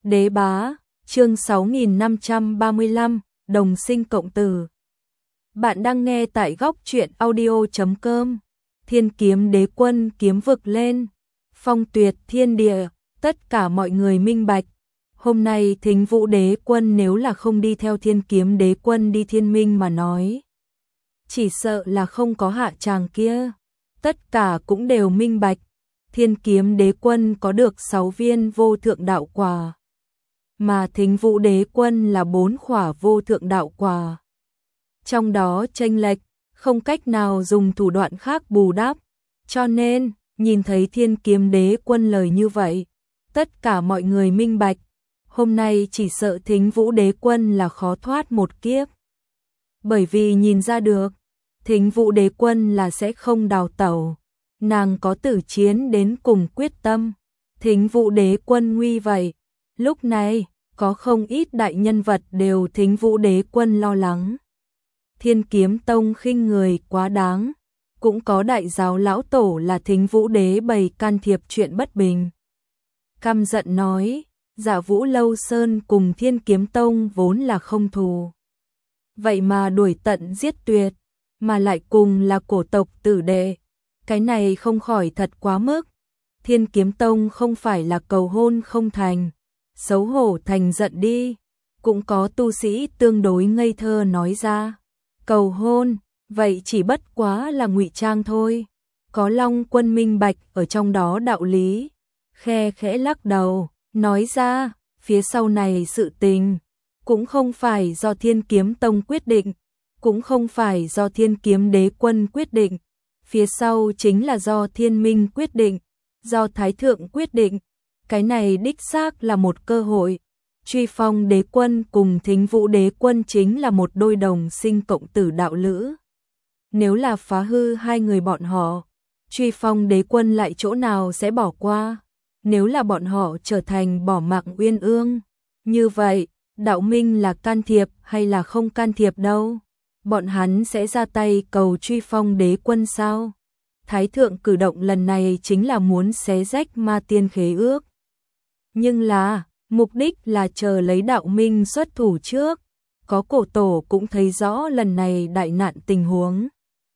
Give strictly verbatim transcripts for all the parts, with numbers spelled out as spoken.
Đế bá, chương sáu nghìn năm trăm ba mươi lăm, đồng sinh cộng tử. Bạn đang nghe tại góc truyện audio chấm com. Thiên kiếm đế quân kiếm vực lên, phong tuyệt thiên địa, tất cả mọi người minh bạch. Hôm nay Thính Vũ đế quân nếu là không đi theo thiên kiếm đế quân đi thiên minh mà nói, chỉ sợ là không có hạ tràng kia. Tất cả cũng đều minh bạch, thiên kiếm đế quân có được sáu viên vô thượng đạo quả, mà Thính Vũ đế quân là bốn khỏa vô thượng đạo quả. Trong đó chênh lệch, không cách nào dùng thủ đoạn khác bù đắp, cho nên, nhìn thấy thiên kiếm đế quân lời như vậy, tất cả mọi người minh bạch, hôm nay chỉ sợ Thính Vũ đế quân là khó thoát một kiếp. Bởi vì nhìn ra được, Thính Vũ đế quân là sẽ không đào tẩu, nàng có tử chiến đến cùng quyết tâm. Thính Vũ đế quân nguy vậy, lúc này, có không ít đại nhân vật đều Thính Vũ đế quân lo lắng. Thiên Kiếm Tông khinh người quá đáng, cũng có đại giáo lão tổ là Thính Vũ đế bày can thiệp chuyện bất bình. Căm giận nói, Dạ Vũ Lâu Sơn cùng Thiên Kiếm Tông vốn là không thù, vậy mà đuổi tận giết tuyệt, mà lại cùng là cổ tộc tử đệ, cái này không khỏi thật quá mức. Thiên Kiếm Tông không phải là cầu hôn không thành, xấu hổ thành giận đi. Cũng có tu sĩ tương đối ngây thơ nói ra, cầu hôn, vậy chỉ bất quá là ngụy trang thôi. Có Long Quân minh bạch ở trong đó đạo lý, khe khẽ lắc đầu, nói ra, phía sau này sự tình, cũng không phải do Thiên Kiếm Tông quyết định, cũng không phải do Thiên Kiếm đế quân quyết định, phía sau chính là do Thiên Minh quyết định, do Thái Thượng quyết định. Cái này đích xác là một cơ hội. Truy Phong đế quân cùng Thính Vũ đế quân chính là một đôi đồng sinh cộng tử đạo lữ. Nếu là phá hư hai người bọn họ, Truy Phong đế quân lại chỗ nào sẽ bỏ qua? Nếu là bọn họ trở thành bỏ mạng uyên ương, như vậy, đạo minh là can thiệp hay là không can thiệp đâu? Bọn hắn sẽ ra tay cầu Truy Phong đế quân sao? Thái Thượng cử động lần này chính là muốn xé rách ma tiên khế ước. Nhưng là, mục đích là chờ lấy đạo minh xuất thủ trước. Có cổ tổ cũng thấy rõ lần này đại nạn tình huống.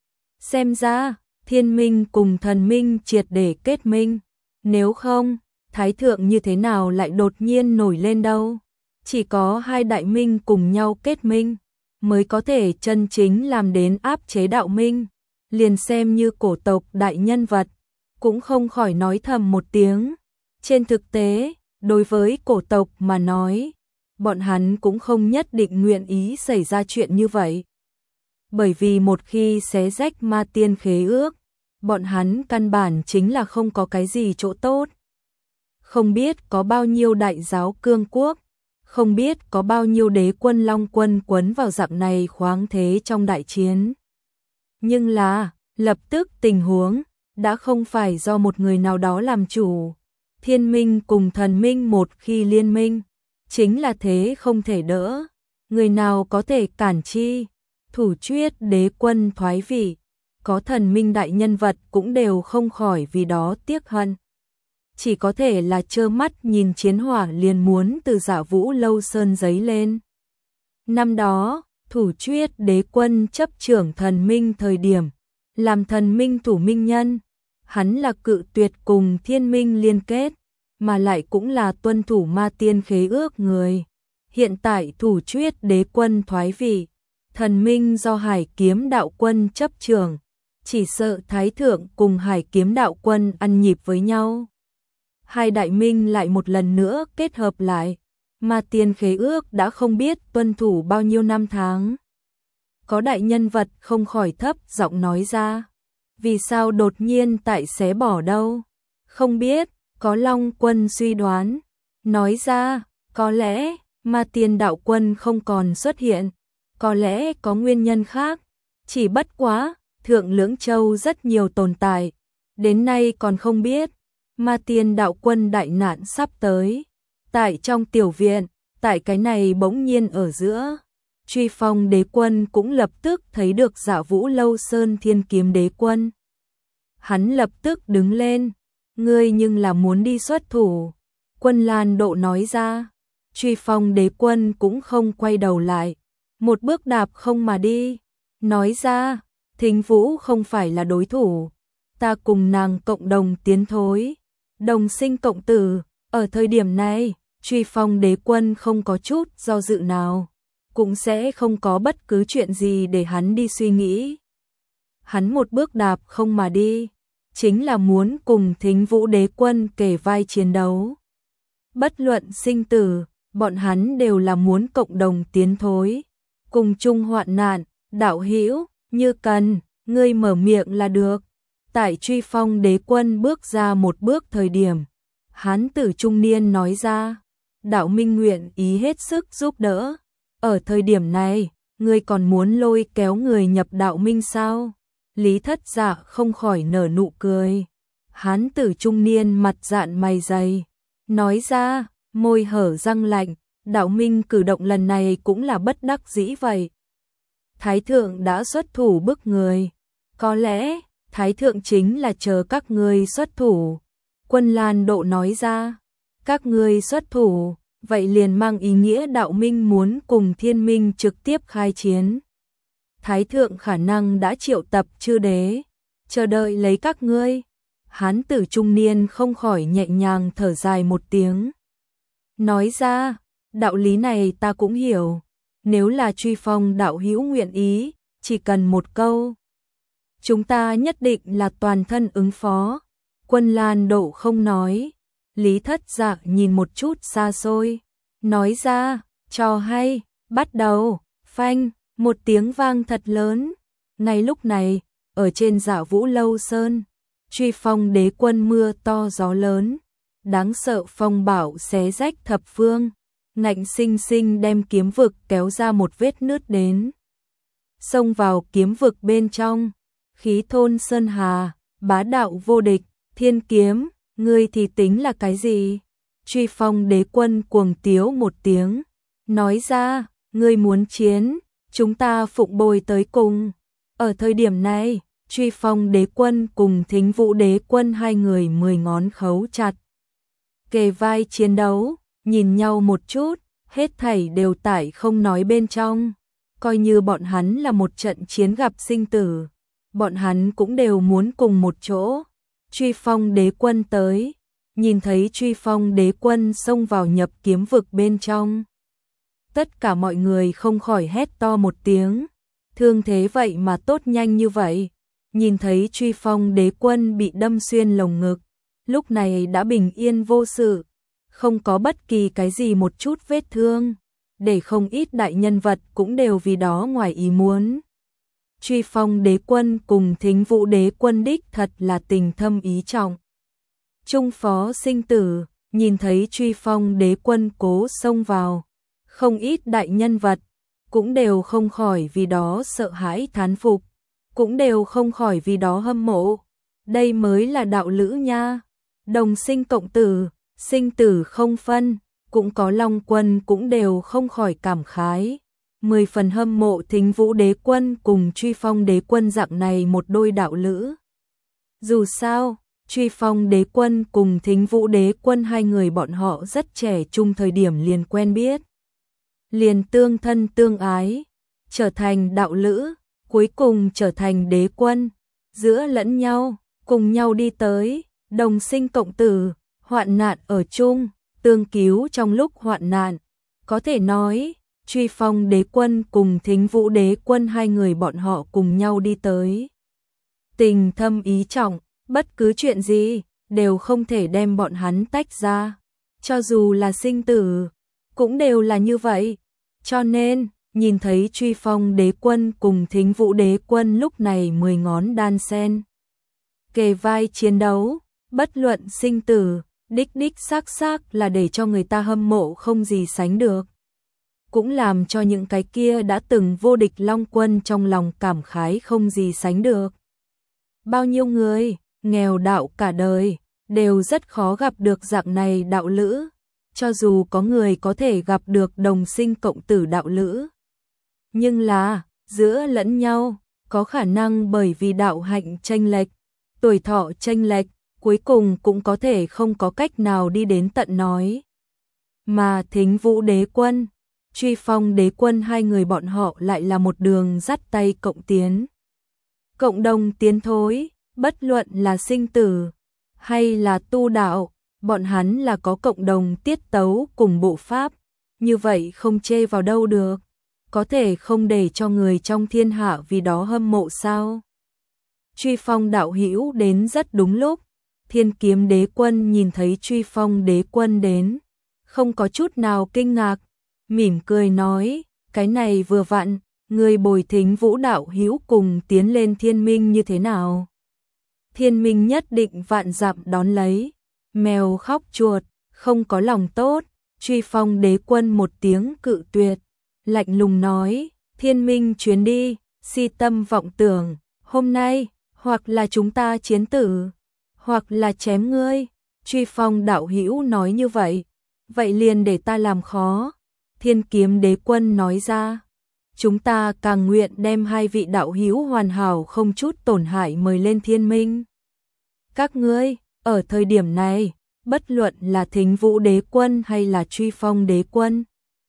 Xem ra, thiên minh cùng thần minh triệt để kết minh. Nếu không, Thái Thượng như thế nào lại đột nhiên nổi lên đâu? Chỉ có hai đại minh cùng nhau kết minh, mới có thể chân chính làm đến áp chế đạo minh. Liền xem như cổ tộc đại nhân vật, cũng không khỏi nói thầm một tiếng. Trên thực tế, đối với cổ tộc mà nói, bọn hắn cũng không nhất định nguyện ý xảy ra chuyện như vậy. Bởi vì một khi xé rách ma tiên khế ước, bọn hắn căn bản chính là không có cái gì chỗ tốt. Không biết có bao nhiêu đại giáo cương quốc, không biết có bao nhiêu đế quân Long Quân quấn vào dạng này khoáng thế trong đại chiến. Nhưng là, lập tức tình huống, đã không phải do một người nào đó làm chủ. Thiên minh cùng thần minh một khi liên minh, chính là thế không thể đỡ. Người nào có thể cản chi? Thủ Chuyết đế quân thoái vị, có thần minh đại nhân vật cũng đều không khỏi vì đó tiếc hận. Chỉ có thể là trơ mắt nhìn chiến hỏa liền muốn từ Dạ Vũ Lâu Sơn giấy lên. Năm đó, Thủ Chuyết đế quân chấp trưởng thần minh thời điểm, làm thần minh thủ minh nhân, hắn là cự tuyệt cùng thiên minh liên kết, mà lại cũng là tuân thủ ma tiên khế ước người. Hiện tại Thủ Chuyết đế quân thoái vị, thần minh do Hải Kiếm đạo quân chấp trưởng, chỉ sợ Thái Thượng cùng Hải Kiếm đạo quân ăn nhịp với nhau. Hai đại minh lại một lần nữa kết hợp lại, ma tiên khế ước đã không biết tuân thủ bao nhiêu năm tháng. Có đại nhân vật không khỏi thấp giọng nói ra, vì sao đột nhiên tại xé bỏ đâu? Không biết, có Long Quân suy đoán, nói ra, có lẽ ma tiên đạo quân không còn xuất hiện, có lẽ có nguyên nhân khác, chỉ bất quá, Thượng Lưỡng Châu rất nhiều tồn tại, đến nay còn không biết, ma tiên đạo quân đại nạn sắp tới. Tại trong tiểu viện, tại cái này bỗng nhiên ở giữa, Truy Phong đế quân cũng lập tức thấy được Dạ Vũ Lâu Sơn Thiên Kiếm đế quân. Hắn lập tức đứng lên, ngươi nhưng là muốn đi xuất thủ. Quân Lan Độ nói ra, Truy Phong Đế Quân cũng không quay đầu lại, một bước đạp không mà đi, nói ra, Thính Vũ không phải là đối thủ, ta cùng nàng cộng đồng tiến thối, đồng sinh cộng tử. Ở thời điểm này, Truy Phong Đế Quân không có chút do dự nào, cũng sẽ không có bất cứ chuyện gì để hắn đi suy nghĩ. Hắn một bước đạp không mà đi, chính là muốn cùng Thính Vũ Đế Quân kề vai chiến đấu. Bất luận sinh tử, bọn hắn đều là muốn cộng đồng tiến thối, cùng chung hoạn nạn. Đạo hữu, như cần, ngươi mở miệng là được. Tại Truy Phong Đế Quân bước ra một bước thời điểm, hán tử trung niên nói ra, đạo minh nguyện ý hết sức giúp đỡ. Ở thời điểm này, ngươi còn muốn lôi kéo người nhập đạo minh sao? Lý Thất Dạ không khỏi nở nụ cười. Hán tử trung niên mặt dạn mày dày, nói ra, môi hở răng lạnh, đạo minh cử động lần này cũng là bất đắc dĩ vậy. Thái thượng đã xuất thủ bức người, có lẽ Thái thượng chính là chờ các ngươi xuất thủ. Quân Lan Độ nói ra, các ngươi xuất thủ, vậy liền mang ý nghĩa đạo minh muốn cùng thiên minh trực tiếp khai chiến. Thái thượng khả năng đã triệu tập chư đế, chờ đợi lấy các ngươi. Hán tử trung niên không khỏi nhẹ nhàng thở dài một tiếng. Nói ra, đạo lý này ta cũng hiểu, nếu là Truy Phong đạo hữu nguyện ý, chỉ cần một câu, chúng ta nhất định là toàn thân ứng phó. Quân Lan Độ không nói, Lý Thất Dạ nhìn một chút xa xôi, nói ra, trò hay, bắt đầu, phanh, một tiếng vang thật lớn. Ngay lúc này, ở trên Dạ Vũ Lâu Sơn, Truy Phong Đế Quân mưa to gió lớn, đáng sợ phong bạo xé rách thập phương, ngạnh sinh sinh đem kiếm vực kéo ra một vết nứt đến. Xông vào kiếm vực bên trong, khí thôn sơn hà, bá đạo vô địch, thiên kiếm, ngươi thì tính là cái gì? Truy Phong Đế Quân cuồng tiếu một tiếng, nói ra, ngươi muốn chiến, chúng ta phụng bồi tới cùng. Ở thời điểm này, Truy Phong Đế Quân cùng Thính Vũ Đế Quân hai người mười ngón khấu chặt, kề vai chiến đấu, nhìn nhau một chút, hết thảy đều tại không nói bên trong, coi như bọn hắn là một trận chiến gặp sinh tử, bọn hắn cũng đều muốn cùng một chỗ. Truy Phong Đế Quân tới, nhìn thấy Truy Phong Đế Quân xông vào nhập kiếm vực bên trong, tất cả mọi người không khỏi hét to một tiếng, thương thế vậy mà tốt nhanh như vậy. Nhìn thấy Truy Phong Đế Quân bị đâm xuyên lồng ngực, lúc này đã bình yên vô sự, không có bất kỳ cái gì một chút vết thương, để không ít đại nhân vật cũng đều vì đó ngoài ý muốn. Truy Phong Đế Quân cùng Thính Vũ Đế Quân đích thật là tình thâm ý trọng. Trung phó sinh tử, nhìn thấy Truy Phong Đế Quân cố xông vào, không ít đại nhân vật cũng đều không khỏi vì đó sợ hãi thán phục, cũng đều không khỏi vì đó hâm mộ. Đây mới là đạo lữ nha, đồng sinh cộng tử, sinh tử không phân, cũng có Long Quân cũng đều không khỏi cảm khái. Mười phần hâm mộ Thính Vũ Đế Quân cùng Truy Phong Đế Quân dạng này một đôi đạo lữ. Dù sao, Truy Phong Đế Quân cùng Thính Vũ Đế Quân hai người bọn họ rất trẻ trung thời điểm liền quen biết, liền tương thân tương ái, trở thành đạo lữ, cuối cùng trở thành đế quân, giữa lẫn nhau, cùng nhau đi tới, đồng sinh cộng tử, hoạn nạn ở chung, tương cứu trong lúc hoạn nạn. Có thể nói, Truy Phong Đế Quân cùng Thính Vũ Đế Quân hai người bọn họ cùng nhau đi tới. Tình thâm ý trọng, bất cứ chuyện gì đều không thể đem bọn hắn tách ra, cho dù là sinh tử, cũng đều là như vậy. Cho nên, nhìn thấy Truy Phong Đế Quân cùng Thính Vũ Đế Quân lúc này mười ngón đan sen, kề vai chiến đấu, bất luận sinh tử, đích đích xác xác là để cho người ta hâm mộ không gì sánh được. Cũng làm cho những cái kia đã từng vô địch Long Quân trong lòng cảm khái không gì sánh được. Bao nhiêu người, nghèo đạo cả đời, đều rất khó gặp được dạng này đạo lữ. Cho dù có người có thể gặp được đồng sinh cộng tử đạo lữ, nhưng là, giữa lẫn nhau, có khả năng bởi vì đạo hạnh chênh lệch, tuổi thọ chênh lệch, cuối cùng cũng có thể không có cách nào đi đến tận nói. mà Thính Vũ đế quân, Truy Phong đế quân hai người bọn họ lại là một đường dắt tay cộng tiến. Cộng đồng tiến thối, bất luận là sinh tử hay là tu đạo, bọn hắn là có cộng đồng tiết tấu cùng bộ pháp, như vậy không chê vào đâu được, có thể không để cho người trong thiên hạ vì đó hâm mộ sao? Truy Phong đạo hữu đến rất đúng lúc, Thiên Kiếm đế quân nhìn thấy Truy Phong đế quân đến, không có chút nào kinh ngạc, mỉm cười nói, cái này vừa vặn, người bồi Thính Vũ đạo hữu cùng tiến lên thiên minh như thế nào? Thiên minh nhất định vạn dặm đón lấy, mèo khóc chuột, không có lòng tốt, Truy Phong đế quân một tiếng cự tuyệt, lạnh lùng nói, thiên minh chuyến đi, si tâm vọng tưởng, hôm nay, hoặc là chúng ta chiến tử, hoặc là chém ngươi. Truy Phong đạo hữu nói như vậy, vậy liền để ta làm khó. Thiên Kiếm đế quân nói ra, chúng ta càng nguyện đem hai vị đạo hữu hoàn hảo không chút tổn hại mời lên thiên minh. Các ngươi, ở thời điểm này, bất luận là Thính Vũ đế quân hay là Truy Phong đế quân,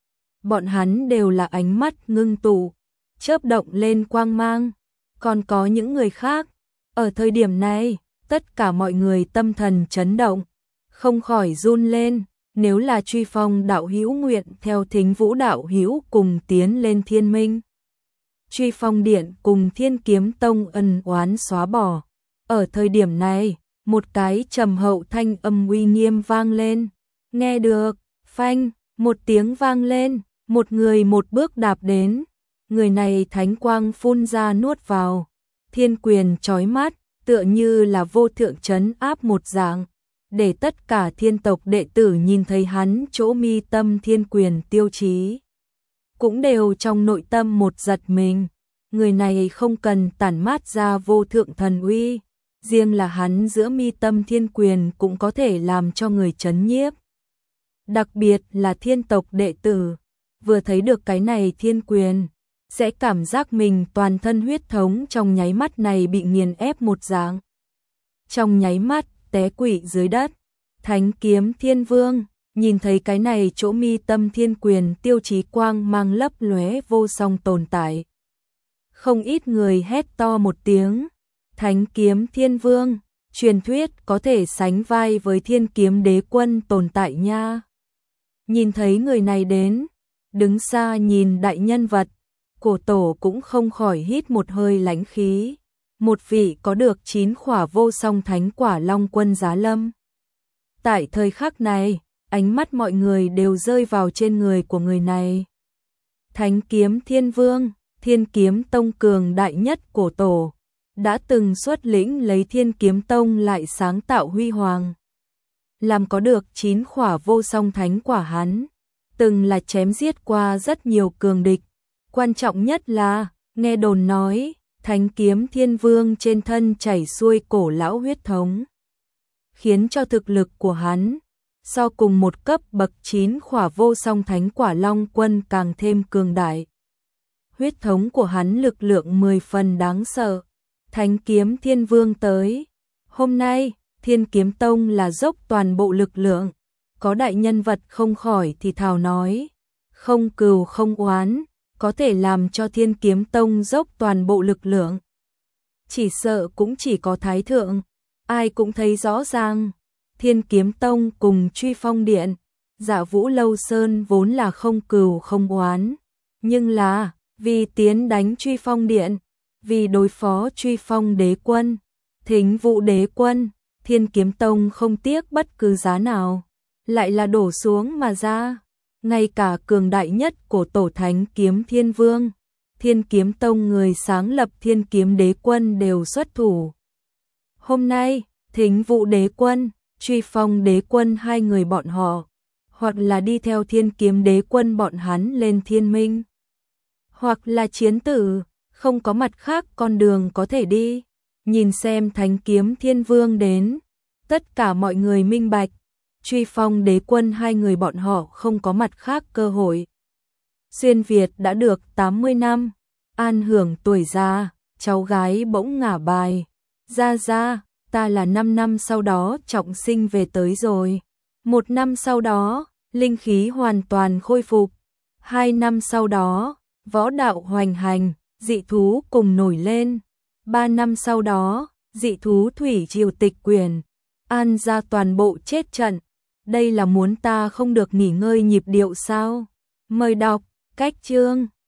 bọn hắn đều là ánh mắt ngưng tụ, chớp động lên quang mang, còn có những người khác, ở thời điểm này, tất cả mọi người tâm thần chấn động, không khỏi run lên, nếu là Truy Phong đạo hữu nguyện theo Thính Vũ đạo hữu cùng tiến lên thiên minh. Truy Phong điện cùng Thiên Kiếm tông ân oán xóa bỏ, ở thời điểm này, một cái trầm hậu thanh âm uy nghiêm vang lên, nghe được, phanh, một tiếng vang lên, một người một bước đạp đến, người này thánh quang phun ra nuốt vào, thiên quyền chói mắt, tựa như là vô thượng trấn áp một dạng, để tất cả thiên tộc đệ tử nhìn thấy hắn chỗ mi tâm thiên quyền tiêu chí, cũng đều trong nội tâm một giật mình, người này không cần tản mát ra vô thượng thần uy, riêng là hắn giữa mi tâm thiên quyền cũng có thể làm cho người chấn nhiếp. Đặc biệt là thiên tộc đệ tử, vừa thấy được cái này thiên quyền, sẽ cảm giác mình toàn thân huyết thống trong nháy mắt này bị nghiền ép một dạng. Trong nháy mắt, té quỵ dưới đất, Thánh Kiếm Thiên Vương, nhìn thấy cái này chỗ mi tâm thiên quyền tiêu chí quang mang lấp lóe vô song tồn tại. Không ít người hét to một tiếng, Thánh Kiếm Thiên Vương, truyền thuyết có thể sánh vai với Thiên Kiếm đế quân tồn tại nha. Nhìn thấy người này đến, đứng xa nhìn đại nhân vật, cổ tổ cũng không khỏi hít một hơi lãnh khí, một vị có được chín khỏa vô song thánh quả long quân giá lâm. Tại thời khắc này, ánh mắt mọi người đều rơi vào trên người của người này. Thánh Kiếm Thiên Vương, Thiên Kiếm tông cường đại nhất cổ tổ, đã từng xuất lĩnh lấy Thiên Kiếm tông lại sáng tạo huy hoàng. Làm có được chín khỏa vô song thánh quả hắn, từng là chém giết qua rất nhiều cường địch. Quan trọng nhất là, nghe đồn nói, Thánh Kiếm Thiên Vương trên thân chảy xuôi cổ lão huyết thống, khiến cho thực lực của hắn, so cùng một cấp bậc chín khỏa vô song thánh quả long quân càng thêm cường đại. Huyết thống của hắn lực lượng mười phần đáng sợ. Thánh Kiếm Thiên Vương tới. Hôm nay, Thiên Kiếm Tông là dốc toàn bộ lực lượng. Có đại nhân vật không khỏi thì thào nói. Không cừu không oán, có thể làm cho Thiên Kiếm Tông dốc toàn bộ lực lượng. Chỉ sợ cũng chỉ có Thái Thượng. Ai cũng thấy rõ ràng. Thiên Kiếm Tông cùng Truy Phong Điện, Dạ Vũ Lâu Sơn vốn là không cừu không oán. Nhưng là, vì tiến đánh Truy Phong Điện, vì đối phó Truy Phong đế quân, Thính Vũ đế quân, Thiên Kiếm Tông không tiếc bất cứ giá nào, lại là đổ xuống mà ra. Ngay cả cường đại nhất của tổ Thánh Kiếm Thiên Vương, Thiên Kiếm Tông người sáng lập Thiên Kiếm đế quân đều xuất thủ. Hôm nay, Thính Vũ đế quân, Truy Phong đế quân hai người bọn họ, hoặc là đi theo Thiên Kiếm đế quân bọn hắn lên thiên minh, hoặc là chiến tử, không có mặt khác con đường có thể đi. Nhìn xem Thánh Kiếm Thiên Vương đến, tất cả mọi người minh bạch, Truy Phong đế quân hai người bọn họ không có mặt khác cơ hội. Xuyên Việt đã được tám mươi năm, an hưởng tuổi già, cháu gái bỗng ngả bài. Ra ra, ta là năm năm sau đó trọng sinh về tới rồi. Một năm sau đó, linh khí hoàn toàn khôi phục. Hai năm sau đó, võ đạo hoành hành, dị thú cùng nổi lên. Ba năm sau đó, dị thú thủy triều tịch quyền, An ra toàn bộ chết trận. Đây là muốn ta không được nghỉ ngơi nhịp điệu sao? Mời đọc, cách chương.